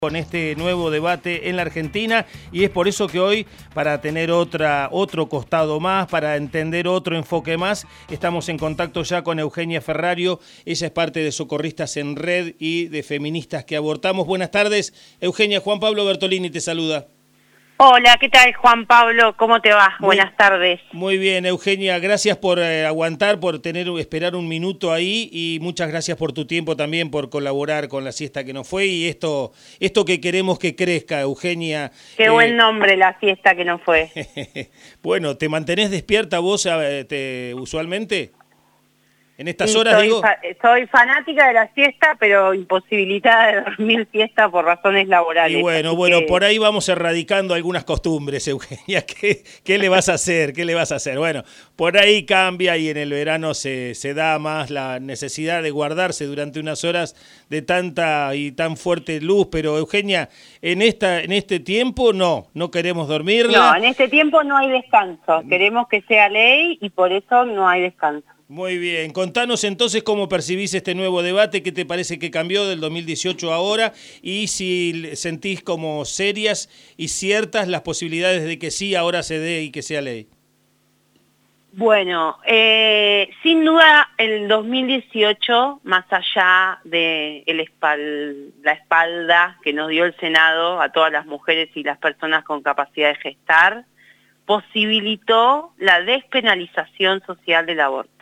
con este nuevo debate en la Argentina, y es por eso que hoy, para tener otro costado más, para entender otro enfoque más, estamos en contacto ya con Eugenia Ferrario. Ella es parte de Socorristas en Red y de Feministas que Abortamos. Buenas tardes, Eugenia. Juan Pablo Bertolini te saluda. Hola, ¿qué tal, Juan Pablo? ¿Cómo te va? Buenas tardes. Muy bien, Eugenia, gracias por aguantar, por esperar un minuto ahí, y muchas gracias por tu tiempo también, por colaborar con la siesta que nos fue, y esto que queremos que crezca, Eugenia. Qué buen nombre, la siesta que nos fue. Bueno, ¿te mantenés despierta vos usualmente? En estas Sí, horas, digo. Soy fanática de la siesta, pero imposibilitada de dormir siesta por razones laborales. Y bueno, por ahí vamos erradicando algunas costumbres, Eugenia. ¿Qué le vas a hacer? ¿Qué le vas a hacer? Bueno, por ahí cambia, y en el verano se da más la necesidad de guardarse durante unas horas de tanta y tan fuerte luz. Pero, Eugenia, en este tiempo no queremos dormirla. No, en este tiempo no hay descanso. Queremos que sea ley y por eso no hay descanso. Muy bien, contanos entonces cómo percibís este nuevo debate, qué te parece que cambió del 2018 a ahora, y si sentís como serias y ciertas las posibilidades de que sí ahora se dé y que sea ley. Bueno, sin duda el 2018, más allá de la espalda que nos dio el Senado a todas las mujeres y las personas con capacidad de gestar, posibilitó la despenalización social del aborto.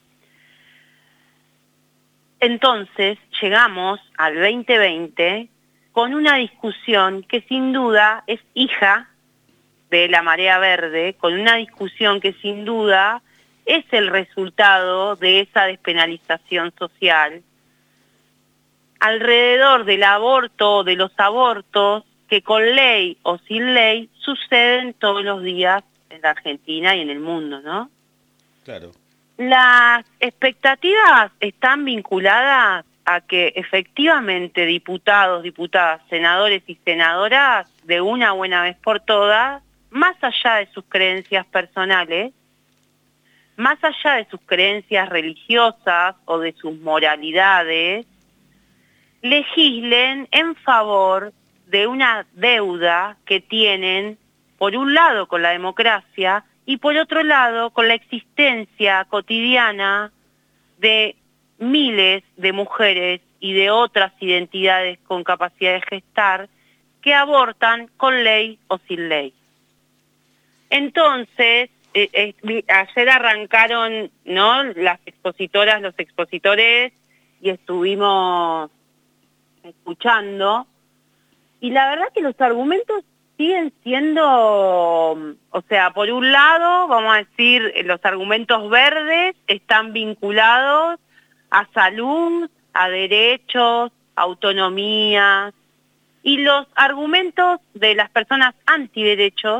Entonces llegamos al 2020 con una discusión que sin duda es hija de la marea verde, con una discusión que sin duda es el resultado de esa despenalización social alrededor del aborto, de los abortos, que con ley o sin ley suceden todos los días en la Argentina y en el mundo, ¿no? Claro. Las expectativas están vinculadas a que efectivamente diputados, diputadas, senadores y senadoras, de una buena vez por todas, más allá de sus creencias personales, más allá de sus creencias religiosas o de sus moralidades, legislen en favor de una deuda que tienen, por un lado, con la democracia, y por otro lado, con la existencia cotidiana de miles de mujeres y de otras identidades con capacidad de gestar que abortan con ley o sin ley. Entonces, ayer arrancaron, ¿no?, las expositoras, los expositores, y estuvimos escuchando, y la verdad que los argumentos siguen siendo, o sea, por un lado, vamos a decir, los argumentos verdes están vinculados a salud, a derechos, a autonomías, y los argumentos de las personas antiderechos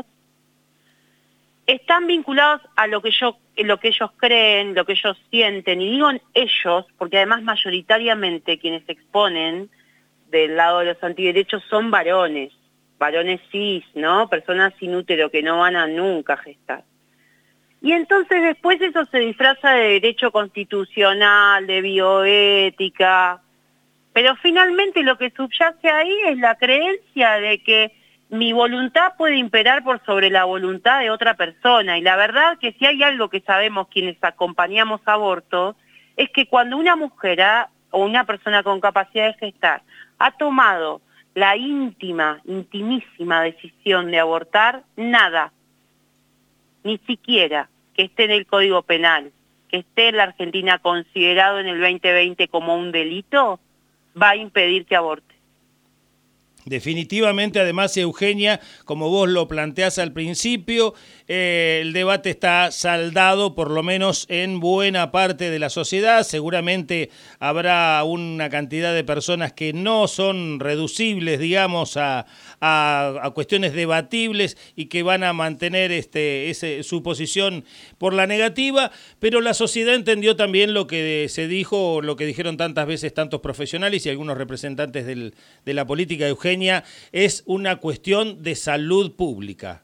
están vinculados a lo que ellos creen, lo que ellos sienten, y digo ellos, porque además mayoritariamente quienes se exponen del lado de los antiderechos son varones cis, ¿no? Personas sin útero que no van a nunca gestar. Y entonces después eso se disfraza de derecho constitucional, de bioética, pero finalmente lo que subyace ahí es la creencia de que mi voluntad puede imperar por sobre la voluntad de otra persona. Y la verdad que si hay algo que sabemos quienes acompañamos abortos, es que cuando una mujer o una persona con capacidad de gestar ha tomado la intimísima decisión de abortar, nada, ni siquiera que esté en el Código Penal, que esté en la Argentina considerado en el 2020 como un delito, va a impedir que aborte. Definitivamente, además, Eugenia, como vos lo planteás al principio, el debate está saldado, por lo menos en buena parte de la sociedad. Seguramente habrá una cantidad de personas que no son reducibles, digamos, a cuestiones debatibles, y que van a mantener su posición por la negativa, pero la sociedad entendió también lo que se dijo, lo que dijeron tantas veces tantos profesionales y algunos representantes de la política, Eugenia. Es una cuestión de salud pública.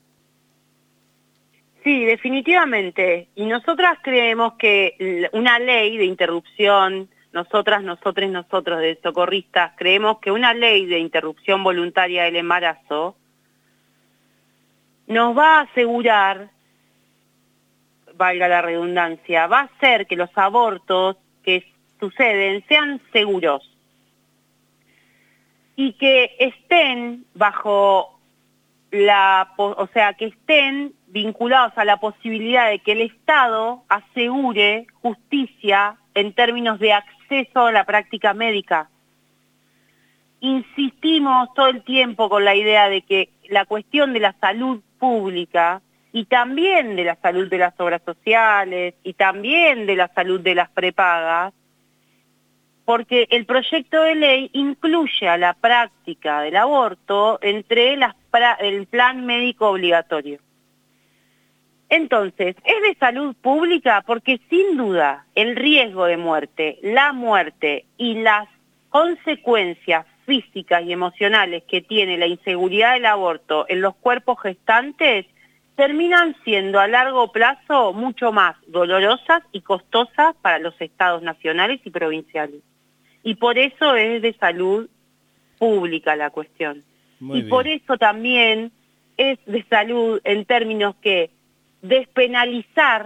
Sí, definitivamente. Y nosotras creemos que una ley de interrupción nosotras, nosotres, nosotros de socorristas, creemos que una ley de interrupción voluntaria del embarazo nos va a asegurar, valga la redundancia, va a hacer que los abortos que suceden sean seguros y que estén bajo o sea, que estén vinculados a la posibilidad de que el Estado asegure justicia en términos de acceso a la práctica médica. Insistimos todo el tiempo con la idea de que la cuestión de la salud pública y también de la salud de las obras sociales y también de la salud de las prepagas, porque el proyecto de ley incluye a la práctica del aborto entre el plan médico obligatorio. Entonces, es de salud pública porque sin duda el riesgo de muerte, la muerte y las consecuencias físicas y emocionales que tiene la inseguridad del aborto en los cuerpos gestantes terminan siendo a largo plazo mucho más dolorosas y costosas para los estados nacionales y provinciales. Y por eso es de salud pública la cuestión. Muy bien. Por eso también es de salud en términos que despenalizar,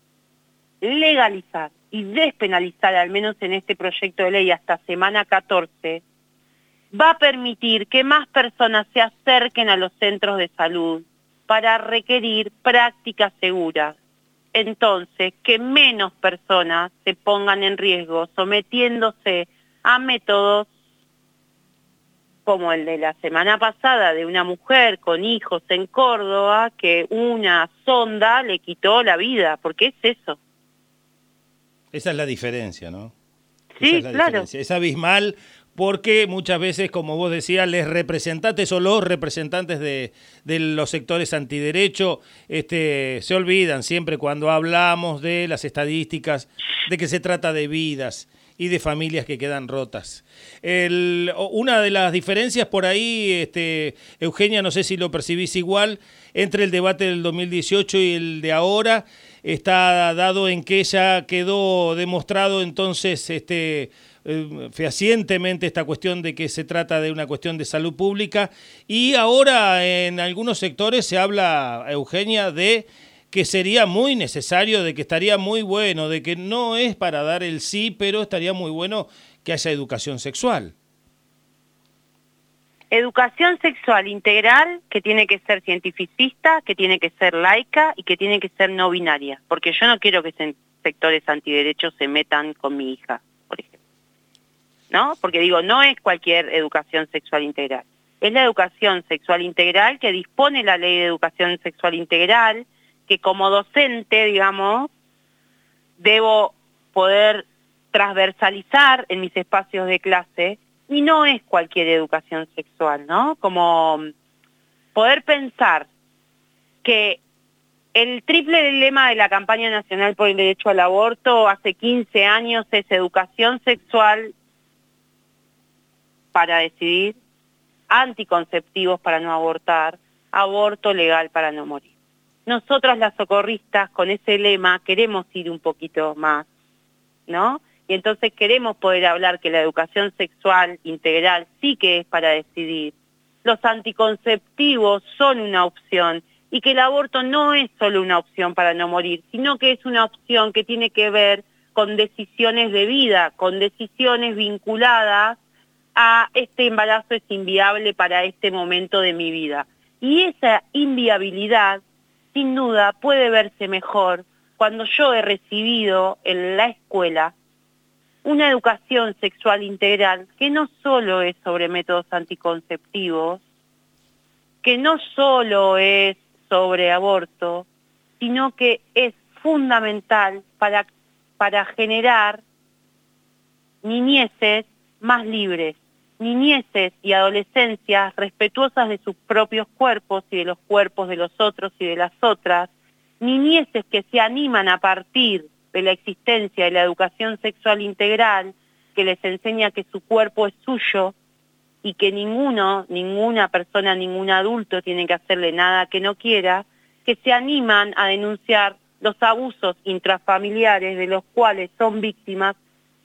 legalizar y despenalizar, al menos en este proyecto de ley hasta semana 14, va a permitir que más personas se acerquen a los centros de salud para requerir prácticas seguras. Entonces, que menos personas se pongan en riesgo sometiéndose a métodos como el de la semana pasada de una mujer con hijos en Córdoba que una sonda le quitó la vida, porque es eso. Esa es la diferencia, ¿no? Sí, Esa es la claro. diferencia. Es abismal porque muchas veces, como vos decías, los representantes de los sectores antiderecho se olvidan siempre cuando hablamos de las estadísticas, de que se trata de vidas y de familias que quedan rotas. Una de las diferencias por ahí, Eugenia, no sé si lo percibís igual, entre el debate del 2018 y el de ahora, está dado en que ya quedó demostrado entonces fehacientemente esta cuestión de que se trata de una cuestión de salud pública, y ahora en algunos sectores se habla, Eugenia, de que sería muy necesario, de que estaría muy bueno, de que no es para dar el sí, pero estaría muy bueno que haya educación sexual. Educación sexual integral que tiene que ser cientificista, que tiene que ser laica y que tiene que ser no binaria, porque yo no quiero que sectores antiderechos se metan con mi hija, por ejemplo. ¿No? Porque digo, no es cualquier educación sexual integral. Es la educación sexual integral que dispone la Ley de Educación Sexual Integral, que como docente, digamos, debo poder transversalizar en mis espacios de clase, y no es cualquier educación sexual, ¿no? Como poder pensar que el triple lema de la campaña nacional por el derecho al aborto hace 15 años es educación sexual para decidir, anticonceptivos para no abortar, aborto legal para no morir. Nosotras las socorristas con ese lema queremos ir un poquito más, ¿no? Y entonces queremos poder hablar que la educación sexual integral sí que es para decidir. Los anticonceptivos son una opción y que el aborto no es solo una opción para no morir, sino que es una opción que tiene que ver con decisiones de vida, con decisiones vinculadas a este embarazo es inviable para este momento de mi vida. Y esa inviabilidad, sin duda, puede verse mejor cuando yo he recibido en la escuela una educación sexual integral que no solo es sobre métodos anticonceptivos, que no solo es sobre aborto, sino que es fundamental para generar niñeces más libres, niñeces y adolescencias respetuosas de sus propios cuerpos y de los cuerpos de los otros y de las otras, niñeces que se animan a partir de la existencia de la educación sexual integral, que les enseña que su cuerpo es suyo y que ninguna persona, ningún adulto tiene que hacerle nada que no quiera, que se animan a denunciar los abusos intrafamiliares de los cuales son víctimas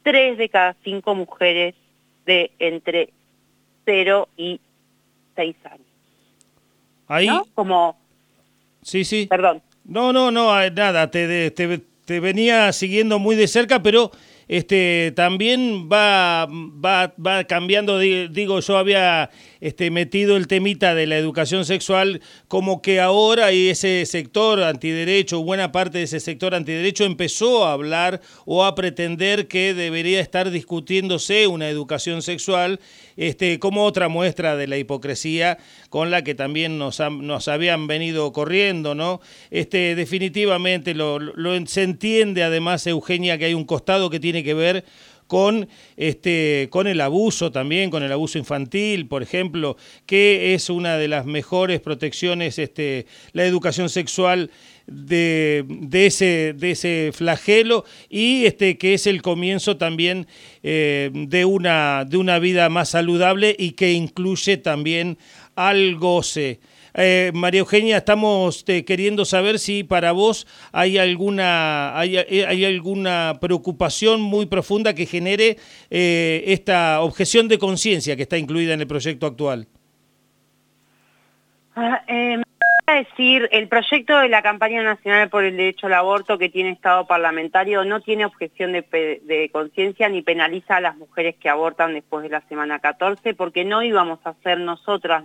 3 de cada 5 mujeres de entre 0 y 6 años. Ahí, ¿No? Como... sí, sí. Perdón. No, nada, te venía siguiendo muy de cerca, pero también va cambiando, digo, yo había metido el temita de la educación sexual, como que ahora y ese sector antiderecho, buena parte de ese sector antiderecho empezó a hablar o a pretender que debería estar discutiéndose una educación sexual, como otra muestra de la hipocresía con la que también nos habían venido corriendo, ¿no? Definitivamente se entiende además, Eugenia, que hay un costado que tiene que ver con el abuso también, con el abuso infantil, por ejemplo, que es una de las mejores protecciones, la educación sexual de ese flagelo, y que es el comienzo también de una vida más saludable y que incluye también al goce. María Eugenia, estamos queriendo saber si para vos hay alguna preocupación muy profunda que genere esta objeción de conciencia que está incluida en el proyecto actual. Me voy a decir, el proyecto de la Campaña Nacional por el Derecho al Aborto, que tiene estado parlamentario, no tiene objeción de conciencia ni penaliza a las mujeres que abortan después de la semana 14, porque no íbamos a ser nosotros,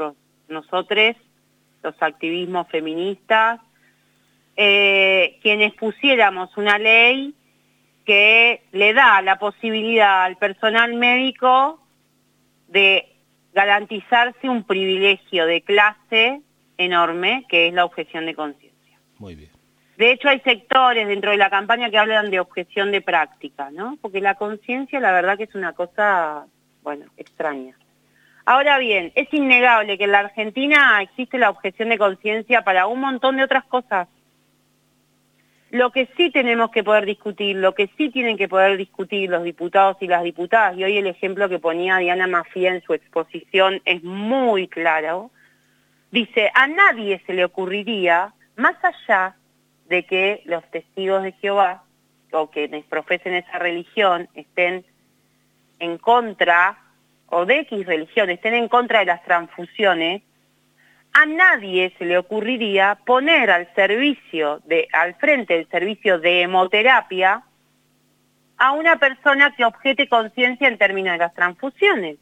los activismos feministas, quienes pusiéramos una ley que le da la posibilidad al personal médico de garantizarse un privilegio de clase enorme, que es la objeción de conciencia. Muy bien. De hecho, hay sectores dentro de la campaña que hablan de objeción de práctica, ¿no? Porque la conciencia, la verdad que es una cosa, bueno, extraña. Ahora bien, es innegable que en la Argentina existe la objeción de conciencia para un montón de otras cosas. Lo que sí tenemos que poder discutir, lo que sí tienen que poder discutir los diputados y las diputadas, y hoy el ejemplo que ponía Diana Mafía en su exposición es muy claro, dice, a nadie se le ocurriría, más allá de que los testigos de Jehová, o quienes profesen esa religión, estén en contra, o de X religión, estén en contra de las transfusiones, a nadie se le ocurriría poner al frente del servicio de hemoterapia a una persona que objete conciencia en términos de las transfusiones.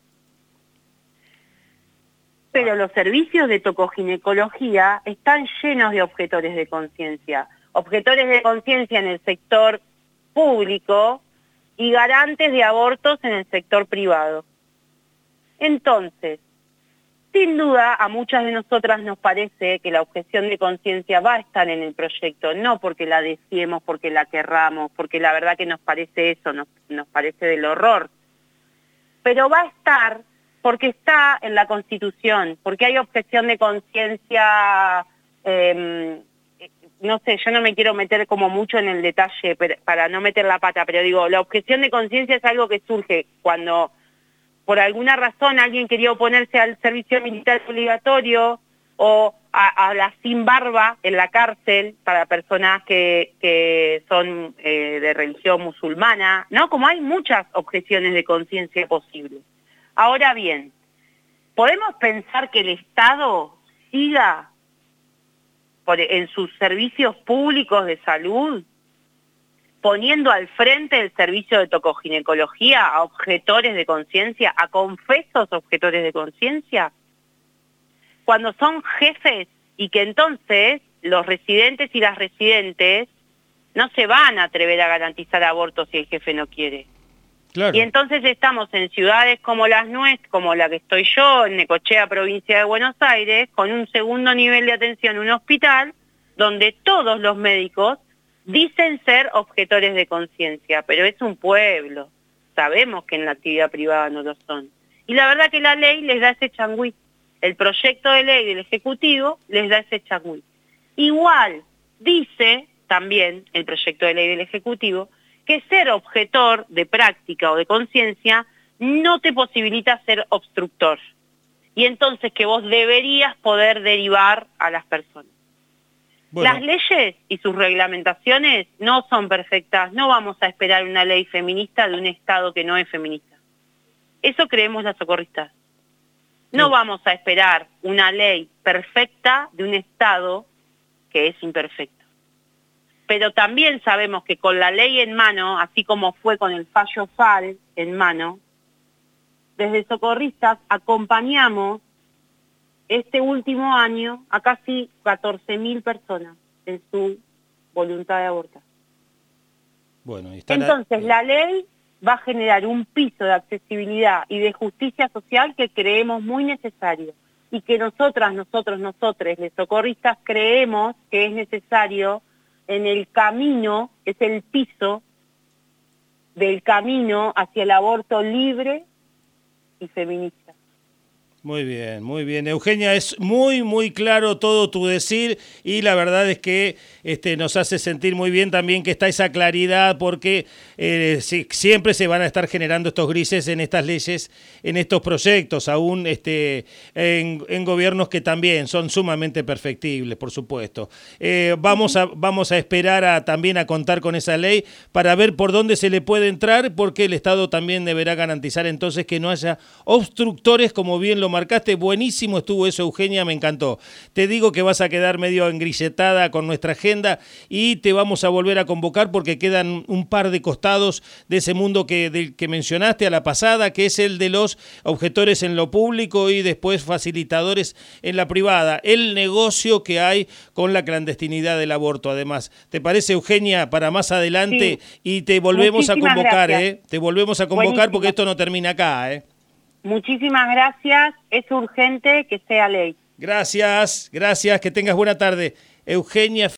Pero los servicios de tocoginecología están llenos de objetores de conciencia. Objetores de conciencia en el sector público y garantes de abortos en el sector privado. Entonces, sin duda, a muchas de nosotras nos parece que la objeción de conciencia va a estar en el proyecto, no porque la deseemos, porque la querramos, porque la verdad que nos parece eso, nos parece del horror. Pero va a estar porque está en la Constitución, porque hay objeción de conciencia, no sé, yo no me quiero meter como mucho en el detalle para no meter la pata, pero digo, la objeción de conciencia es algo que surge cuando por alguna razón alguien quería oponerse al servicio militar obligatorio o a la sin barba en la cárcel para personas que son de religión musulmana, ¿no? Como hay muchas objeciones de conciencia posibles. Ahora bien, ¿podemos pensar que el Estado siga en sus servicios públicos de salud poniendo al frente del servicio de tocoginecología a objetores de conciencia, a confesos objetores de conciencia, cuando son jefes y que entonces los residentes y las residentes no se van a atrever a garantizar abortos si el jefe no quiere? Claro. Y entonces estamos en ciudades como como la que estoy yo, en Necochea, provincia de Buenos Aires, con un segundo nivel de atención, un hospital, donde todos los médicos dicen ser objetores de conciencia, pero es un pueblo. Sabemos que en la actividad privada no lo son. Y la verdad que la ley les da ese changüí. El proyecto de ley del Ejecutivo les da ese changüí. Igual dice también el proyecto de ley del Ejecutivo que ser objetor de práctica o de conciencia no te posibilita ser obstructor. Y entonces que vos deberías poder derivar a las personas. Bueno. Las leyes y sus reglamentaciones no son perfectas, no vamos a esperar una ley feminista de un Estado que no es feminista. Eso creemos las socorristas. No vamos a esperar una ley perfecta de un Estado que es imperfecto. Pero también sabemos que con la ley en mano, así como fue con el fallo FAL en mano, desde socorristas acompañamos este último año a casi 14.000 personas en su voluntad de abortar. Bueno, entonces la ley va a generar un piso de accesibilidad y de justicia social que creemos muy necesario y que nosotros, los socorristas, creemos que es necesario en el camino, es el piso del camino hacia el aborto libre y feminista. Muy bien, muy bien. Eugenia, es muy, muy claro todo tu decir y la verdad es que nos hace sentir muy bien también que está esa claridad porque siempre se van a estar generando estos grises en estas leyes, en estos proyectos, aún en gobiernos que también son sumamente perfectibles, por supuesto. Vamos a esperar también a contar con esa ley para ver por dónde se le puede entrar, porque el Estado también deberá garantizar entonces que no haya obstructores, como bien lo marcaste. Buenísimo estuvo eso, Eugenia, me encantó. Te digo que vas a quedar medio engrilletada con nuestra agenda y te vamos a volver a convocar porque quedan un par de costados de ese mundo que mencionaste a la pasada, que es el de los objetores en lo público y después facilitadores en la privada, el negocio que hay con la clandestinidad del aborto. Además, ¿te parece, Eugenia, para más adelante? Sí. Y te volvemos a convocar, Te volvemos a convocar. Buenísimo. Porque esto no termina acá, Muchísimas gracias, es urgente que sea ley. Gracias, que tengas buena tarde. Eugenia